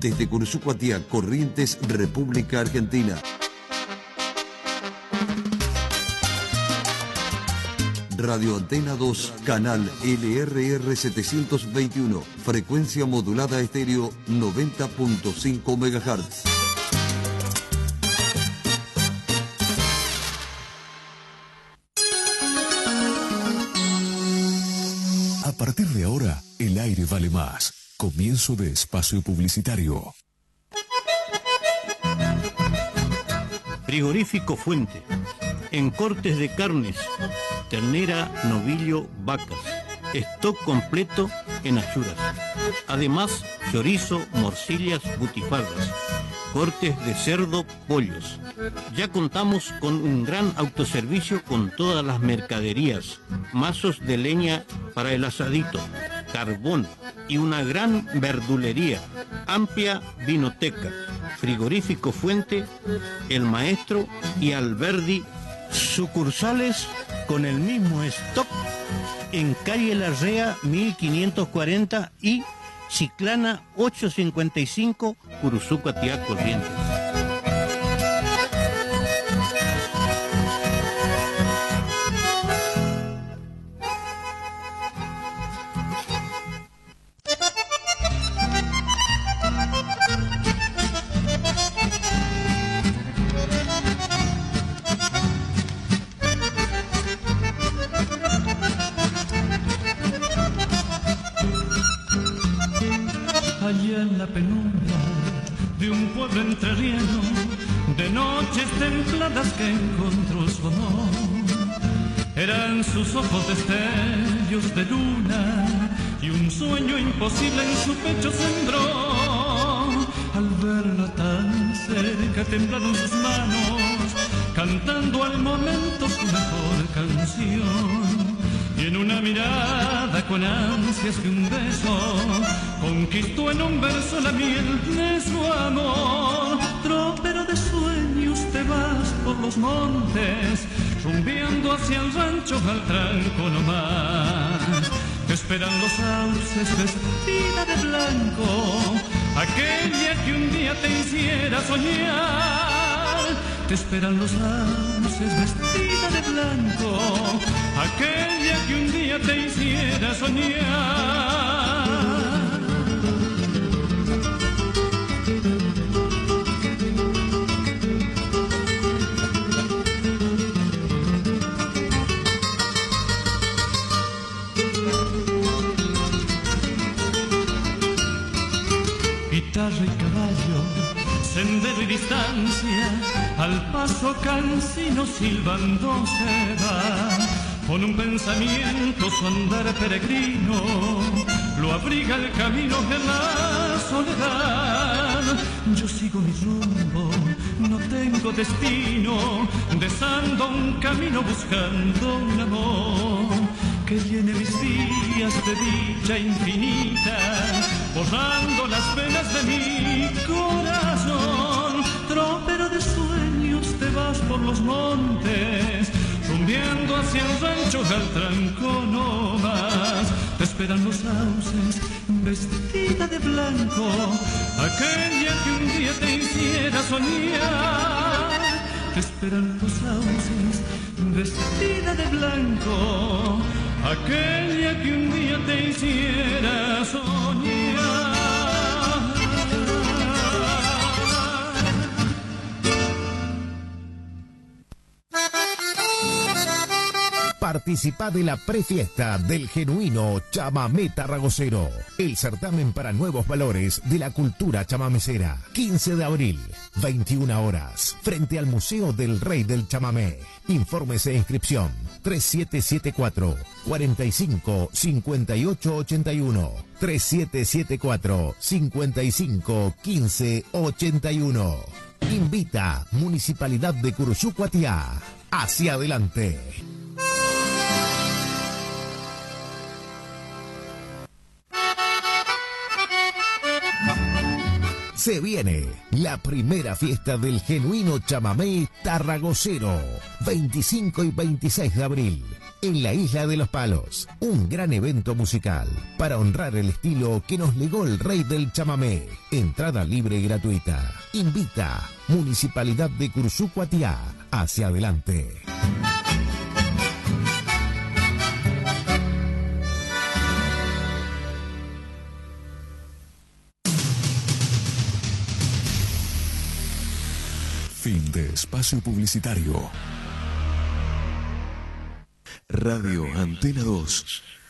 desde Curuzú-Cuatiá, Corrientes, República Argentina. Radio Antena 2, canal LRR 721, frecuencia modulada estéreo 90.5 MHz. A partir de ahora, el aire vale más. Comienzo de espacio publicitario. Frigorífico Fuente. En cortes de carnes, ternera, novillo, vacas. Stock completo en achuras. Además, chorizo, morcillas, butifarras. Cortes de cerdo, pollos. Ya contamos con un gran autoservicio con todas las mercaderías. Mazos de leña para el asadito, carbón y una gran verdulería. Amplia vinoteca. Frigorífico Fuente, El Maestro y Alberdi. Sucursales con el mismo stock en calle Larrea 1540 y Chiclana 855, Curuzú-Cuatiá, Corrientes. Allá en la penumbra de un pueblo entrerriano, de noches templadas que encontró su amor, eran sus ojos destellos de luna y un sueño imposible en su pecho sembró. Al verla tan cerca temblaron sus manos, cantando al momento su mejor canción. Y en una mirada con ansias de un beso, conquistó en un verso la miel de su amor. Tropero de sueños te vas por los montes, rumbeando hacia el rancho al tranco nomás. Te esperan los sauces vestida de blanco, aquella que un día te hiciera soñar. Te esperan los sauces vestida de blanco, aquella que un día te hiciera soñar. Guitarra y caballo, sendero y distancia, al paso cansino silbando se va. Con un pensamiento su andar peregrino, lo abriga el camino de la soledad. Yo sigo mi rumbo, no tengo destino, desando un camino buscando un amor que llene mis días de dicha infinita, borrando las penas de mi corazón. Tropero de sueños te vas por los montes, rumbeando hacia el rancho al tranco no más. Te esperan los sauces vestida de blanco, aquella que un día te hiciera soñar. Te esperan los sauces vestida de blanco, aquella que un día te hiciera soñar. Participa de la prefiesta del genuino chamamé tarragocero, el certamen para nuevos valores de la cultura chamamecera. 15 de abril, 21 horas, frente al Museo del Rey del Chamamé. Informes e inscripción 3774 45 58 81, 3774 55 15 81. Invita Municipalidad de Curuzú-Cuatiá. Hacia adelante. Se viene la primera fiesta del genuino chamamé tarragocero, 25 y 26 de abril. en la Isla de los Palos. Un gran evento musical para honrar el estilo que nos legó el rey del chamamé. Entrada libre y gratuita. Invita Municipalidad de Cursucuatiá. Hacia adelante. Fin de espacio publicitario. Radio Antena 2